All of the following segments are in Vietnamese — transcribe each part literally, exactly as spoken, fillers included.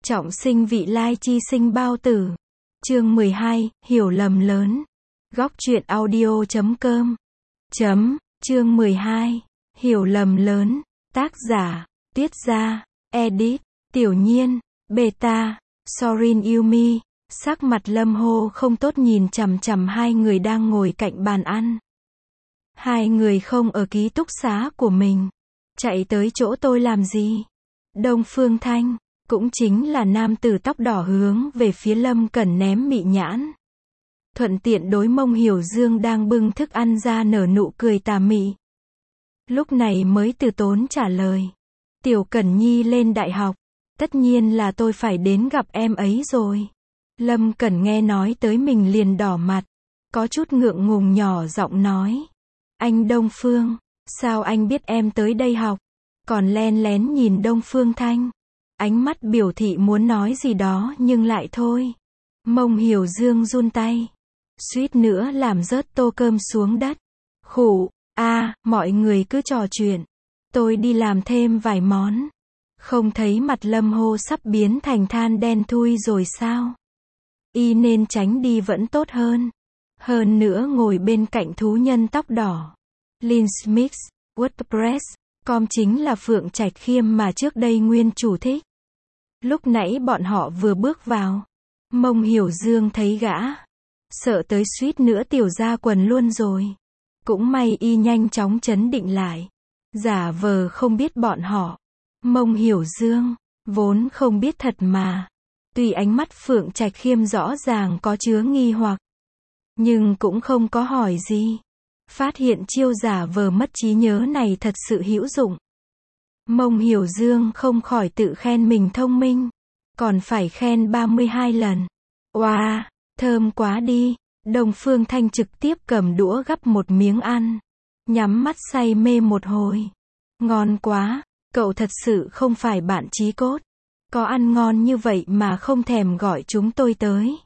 Trọng sinh vị lai chi sinh bao tử. Chương mười hai, hiểu lầm lớn. Góc truyện audio chấm com. Chấm, chương mười hai, hiểu lầm lớn. Tác giả, Tuyết Gia, Edit, Tiểu Nhiên, Beta, Sorin Yumi. Sắc mặt Lâm Hô không tốt nhìn chằm chằm hai người đang ngồi cạnh bàn ăn. Hai người không ở ký túc xá của mình. Chạy tới chỗ tôi làm gì? Đông Phương Thanh, cũng chính là nam tử tóc đỏ hướng về phía Lâm Cẩn ném mị nhãn. Thuận tiện đối Mông Hiểu Dương đang bưng thức ăn ra nở nụ cười tà mị. Lúc này mới từ tốn trả lời. Tiểu Cẩn Nhi lên đại học. Tất nhiên là tôi phải đến gặp em ấy rồi. Lâm Cẩn nghe nói tới mình liền đỏ mặt. Có chút ngượng ngùng nhỏ giọng nói. Anh Đông Phương, sao anh biết em tới đây học? Còn len lén nhìn Đông Phương Thanh. Ánh mắt biểu thị muốn nói gì đó nhưng lại thôi. Mông Hiểu Dương run tay. Suýt nữa làm rớt tô cơm xuống đất. Khụ, a à, mọi người cứ trò chuyện. Tôi đi làm thêm vài món. Không thấy mặt Lâm Hô sắp biến thành than đen thui rồi sao? Y nên tránh đi vẫn tốt hơn. Hơn nữa ngồi bên cạnh thú nhân tóc đỏ. Linsmith, WordPress, com chính là Phượng Trạch Khiêm mà trước đây nguyên chủ thích. Lúc nãy bọn họ vừa bước vào. Mông Hiểu Dương thấy gã. Sợ tới suýt nữa tiểu ra quần luôn rồi. Cũng may y nhanh chóng trấn định lại. Giả vờ không biết bọn họ. Mông Hiểu Dương, vốn không biết thật mà. Tuy ánh mắt Phượng Trạch Khiêm rõ ràng có chứa nghi hoặc. Nhưng cũng không có hỏi gì. Phát hiện chiêu giả vờ mất trí nhớ này thật sự hữu dụng. Mông Hiểu Dương không khỏi tự khen mình thông minh. Còn phải khen ba mươi hai lần. Oa, wow, thơm quá đi. Đông Phương Thanh trực tiếp cầm đũa gắp một miếng ăn. Nhắm mắt say mê một hồi. Ngon quá, cậu thật sự không phải bạn chí cốt. Có ăn ngon như vậy mà không thèm gọi chúng tôi tới.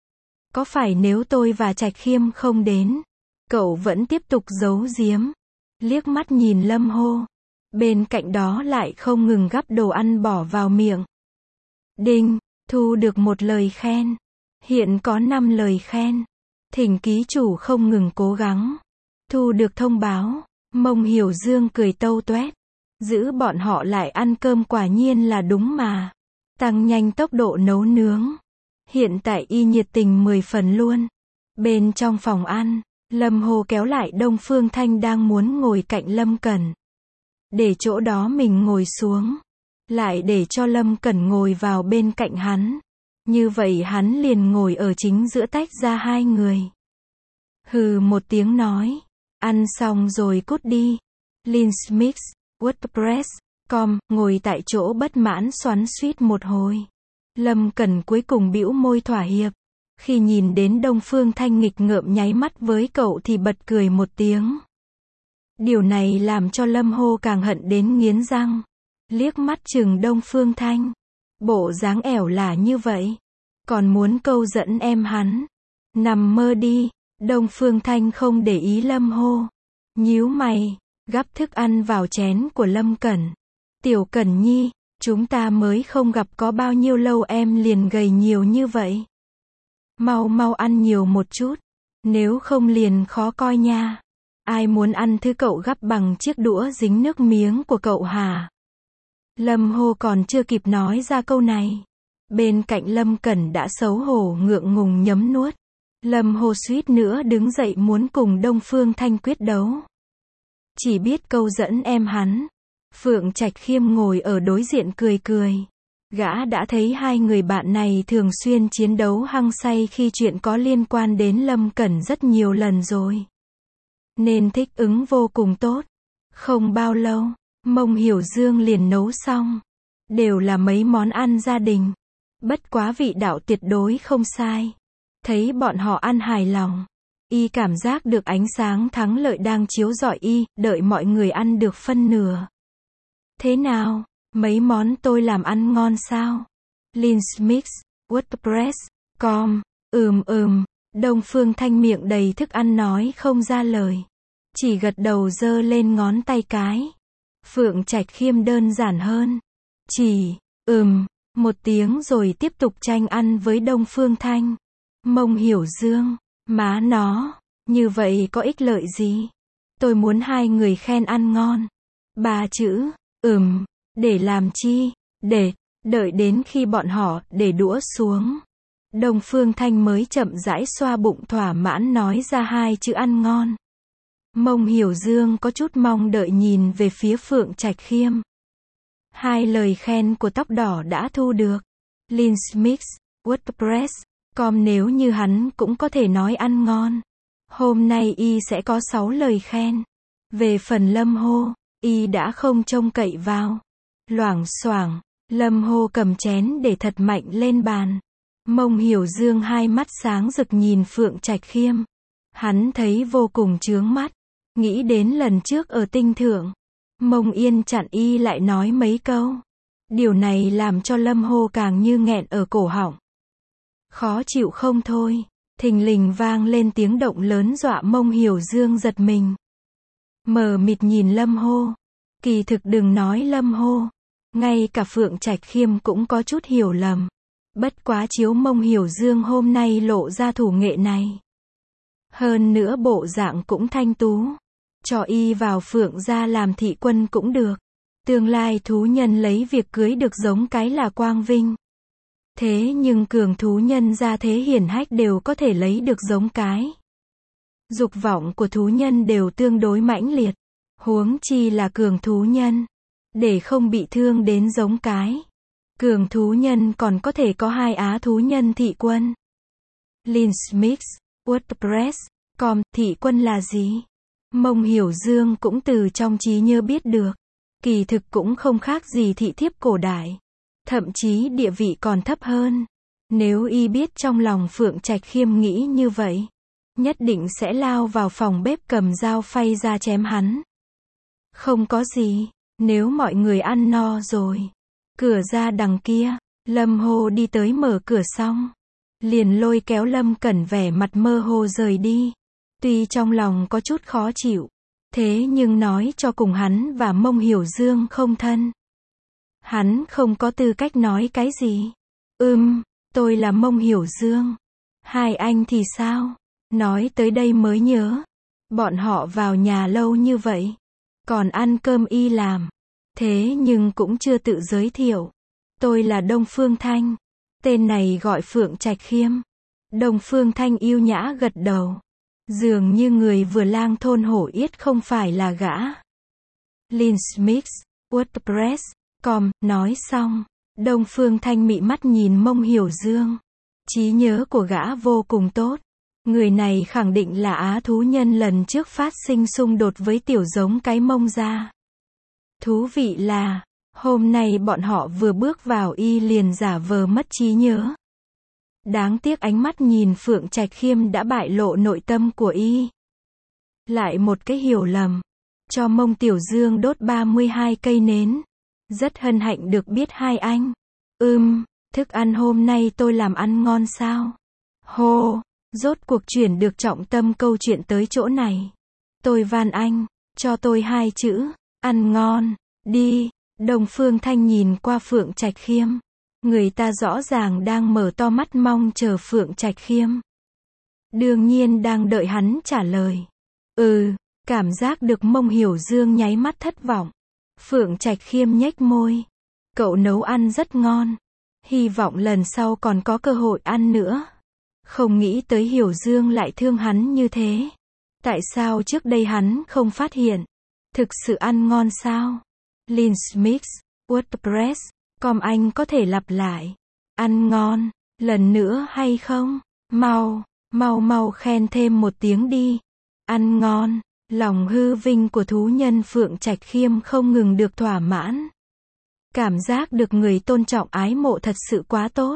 Có phải nếu tôi và Trạch Khiêm không đến, cậu vẫn tiếp tục giấu giếm? Liếc mắt nhìn Lâm Hô. Bên cạnh đó lại không ngừng gắp đồ ăn bỏ vào miệng. Đinh, thu được một lời khen. Hiện có năm lời khen. Thỉnh ký chủ không ngừng cố gắng. Thu được thông báo. Mông Hiểu Dương cười tâu toét. Giữ bọn họ lại ăn cơm quả nhiên là đúng mà. Tăng nhanh tốc độ nấu nướng. Hiện tại y nhiệt tình mười phần luôn. Bên trong phòng ăn, Lâm Hô kéo lại Đông Phương Thanh đang muốn ngồi cạnh Lâm Cẩn. Để chỗ đó mình ngồi xuống. Lại để cho Lâm Cẩn ngồi vào bên cạnh hắn. Như vậy hắn liền ngồi ở chính giữa tách ra hai người. Hừ một tiếng nói. Ăn xong rồi cút đi. Linsmith, WordPress, com, ngồi tại chỗ bất mãn xoắn xuýt một hồi. Lâm Cẩn cuối cùng bĩu môi thỏa hiệp. Khi nhìn đến Đông Phương Thanh nghịch ngợm nháy mắt với cậu thì bật cười một tiếng. Điều này làm cho Lâm Hô càng hận đến nghiến răng. Liếc mắt chừng Đông Phương Thanh. Bộ dáng ẻo là như vậy. Còn muốn câu dẫn em hắn. Nằm mơ đi. Đông Phương Thanh không để ý Lâm Hô. Nhíu mày. Gắp thức ăn vào chén của Lâm Cẩn. Tiểu Cẩn Nhi, chúng ta mới không gặp có bao nhiêu lâu em liền gầy nhiều như vậy. Mau mau ăn nhiều một chút. Nếu không liền khó coi nha. Ai muốn ăn thứ cậu gắp bằng chiếc đũa dính nước miếng của cậu hả? Lâm Hô còn chưa kịp nói ra câu này. Bên cạnh Lâm Cẩn đã xấu hổ ngượng ngùng nhấm nuốt. Lâm Hô suýt nữa đứng dậy muốn cùng Đông Phương Thanh quyết đấu. Chỉ biết câu dẫn em hắn. Phượng Trạch Khiêm ngồi ở đối diện cười cười. Gã đã thấy hai người bạn này thường xuyên chiến đấu hăng say khi chuyện có liên quan đến Lâm Cẩn rất nhiều lần rồi. Nên thích ứng vô cùng tốt. Không bao lâu, Mông Hiểu Dương liền nấu xong. Đều là mấy món ăn gia đình. Bất quá vị đạo tuyệt đối không sai. Thấy bọn họ ăn hài lòng. Y cảm giác được ánh sáng thắng lợi đang chiếu rọi y, đợi mọi người ăn được phân nửa. Thế nào, mấy món tôi làm ăn ngon sao? Linsmith, WordPress, com, ừm ừm, Đông Phương Thanh miệng đầy thức ăn nói không ra lời. Chỉ gật đầu giơ lên ngón tay cái. Phượng Trạch Khiêm đơn giản hơn. Chỉ, ừm, một tiếng rồi tiếp tục tranh ăn với Đông Phương Thanh. Mông Hiểu Dương, má nó, như vậy có ích lợi gì? Tôi muốn hai người khen ăn ngon. Ba chữ, ừm, để làm chi? Để, đợi đến khi bọn họ để đũa xuống. Đông Phương Thanh mới chậm rãi xoa bụng thỏa mãn nói ra hai chữ ăn ngon. Mông Hiểu Dương có chút mong đợi nhìn về phía Phượng Trạch Khiêm. Hai lời khen của tóc đỏ đã thu được. Linsmix, WordPress, com nếu như hắn cũng có thể nói ăn ngon. Hôm nay y sẽ có sáu lời khen. Về phần Lâm Hô, y đã không trông cậy vào. Loảng xoảng, Lâm Hô cầm chén để thật mạnh lên bàn. Mông Hiểu Dương hai mắt sáng rực nhìn Phượng Trạch Khiêm. Hắn thấy vô cùng chướng mắt. Nghĩ đến lần trước ở Tinh Thượng, Mông Yên chặn y lại nói mấy câu. Điều này làm cho Lâm Hô càng như nghẹn ở cổ họng. Khó chịu không thôi. Thình lình vang lên tiếng động lớn dọa Mông Hiểu Dương giật mình. Mờ mịt nhìn Lâm Hô. Kỳ thực đừng nói Lâm Hô. Ngay cả Phượng Trạch Khiêm cũng có chút hiểu lầm. Bất quá chiếu Mông Hiểu Dương hôm nay lộ ra thủ nghệ này. Hơn nữa bộ dạng cũng thanh tú. Cho y vào Phượng gia làm thị quân cũng được. Tương lai thú nhân lấy việc cưới được giống cái là quang vinh. Thế nhưng cường thú nhân gia thế hiển hách đều có thể lấy được giống cái. Dục vọng của thú nhân đều tương đối mãnh liệt. Huống chi là cường thú nhân. Để không bị thương đến giống cái. Cường thú nhân còn có thể có hai á thú nhân thị quân. Linsmix, WordPress, com, thị quân là gì? Mông Hiểu Dương cũng từ trong trí nhớ biết được. Kỳ thực cũng không khác gì thị thiếp cổ đại. Thậm chí địa vị còn thấp hơn. Nếu y biết trong lòng Phượng Trạch Khiêm nghĩ như vậy, nhất định sẽ lao vào phòng bếp cầm dao phay ra chém hắn. Không có gì, nếu mọi người ăn no rồi. Cửa ra đằng kia, Lâm Hô đi tới mở cửa xong. Liền lôi kéo Lâm Cẩn vẻ mặt mơ hồ rời đi. Tuy trong lòng có chút khó chịu, thế nhưng nói cho cùng hắn và Mông Hiểu Dương không thân. Hắn không có tư cách nói cái gì. Ừm, tôi là Mông Hiểu Dương. Hai anh thì sao? Nói tới đây mới nhớ. Bọn họ vào nhà lâu như vậy. Còn ăn cơm y làm. Thế nhưng cũng chưa tự giới thiệu. Tôi là Đông Phương Thanh. Tên này gọi Phượng Trạch Khiêm. Đông Phương Thanh yêu nhã gật đầu. Dường như người vừa lang thôn hổ yết không phải là gã. Linsmix, WordPress, com, nói xong. Đông Phương Thanh mị mắt nhìn Mông Hiểu Dương. Trí nhớ của gã vô cùng tốt. Người này khẳng định là á thú nhân lần trước phát sinh xung đột với tiểu giống cái Mông gia. Thú vị là, hôm nay bọn họ vừa bước vào y liền giả vờ mất trí nhớ. Đáng tiếc ánh mắt nhìn Phượng Trạch Khiêm đã bại lộ nội tâm của y. Lại một cái hiểu lầm. Cho Mông Tiểu Dương đốt ba mươi hai cây nến. Rất hân hạnh được biết hai anh. Ừm, thức ăn hôm nay tôi làm ăn ngon sao? Hô, rốt cuộc chuyển được trọng tâm câu chuyện tới chỗ này. Tôi van anh, cho tôi hai chữ, ăn ngon, đi. Đông Phương Thanh nhìn qua Phượng Trạch Khiêm. Người ta rõ ràng đang mở to mắt mong chờ Phượng Trạch Khiêm. Đương nhiên đang đợi hắn trả lời. Ừ, cảm giác được Mông Hiểu Dương nháy mắt thất vọng. Phượng Trạch Khiêm nhếch môi. Cậu nấu ăn rất ngon. Hy vọng lần sau còn có cơ hội ăn nữa. Không nghĩ tới Hiểu Dương lại thương hắn như thế. Tại sao trước đây hắn không phát hiện? Thực sự ăn ngon sao? Linsmix, WordPress, com anh có thể lặp lại. Ăn ngon, lần nữa hay không? Mau, mau mau khen thêm một tiếng đi. Ăn ngon, lòng hư vinh của thú nhân Phượng Trạch Khiêm không ngừng được thỏa mãn. Cảm giác được người tôn trọng ái mộ thật sự quá tốt.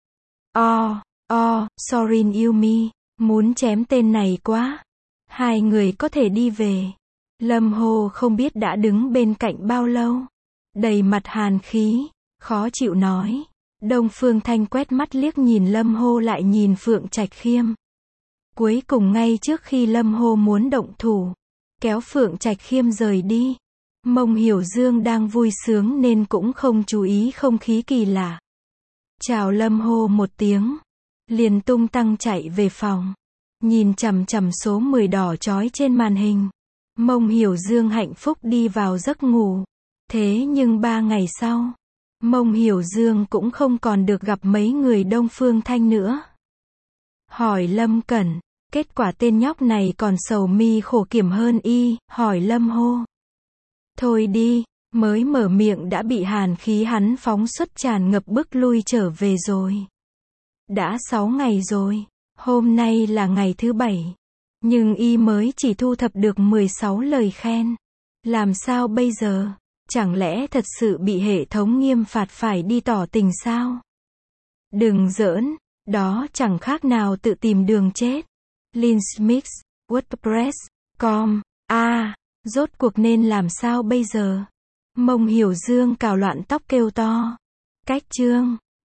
Oh, oh, sorry Yumi, muốn chém tên này quá. Hai người có thể đi về. Lâm Hồ không biết đã đứng bên cạnh bao lâu. Đầy mặt hàn khí, khó chịu nói. Đông Phương Thanh quét mắt liếc nhìn Lâm Hồ lại nhìn Phượng Trạch Khiêm. Cuối cùng ngay trước khi Lâm Hồ muốn động thủ, kéo Phượng Trạch Khiêm rời đi. Mông Hiểu Dương đang vui sướng nên cũng không chú ý không khí kỳ lạ. Chào Lâm hô một tiếng. Liền tung tăng chạy về phòng. Nhìn chằm chằm số mười đỏ chói trên màn hình. Mông Hiểu Dương hạnh phúc đi vào giấc ngủ. Thế nhưng ba ngày sau, Mông Hiểu Dương cũng không còn được gặp mấy người Đông Phương Thanh nữa. Hỏi Lâm Cẩn, kết quả tên nhóc này còn sầu mi khổ kiểm hơn y, hỏi Lâm hô. Thôi đi, mới mở miệng đã bị hàn khí hắn phóng xuất tràn ngập bước lui trở về rồi. Đã sáu ngày rồi, hôm nay là ngày thứ bảy. Nhưng y mới chỉ thu thập được mười sáu lời khen. Làm sao bây giờ? Chẳng lẽ thật sự bị hệ thống nghiêm phạt phải đi tỏ tình sao? Đừng giỡn, đó chẳng khác nào tự tìm đường chết. Linsmix, WordPress, com, a, à, rốt cuộc nên làm sao bây giờ? Mông Hiểu Dương cào loạn tóc kêu to. Cách chương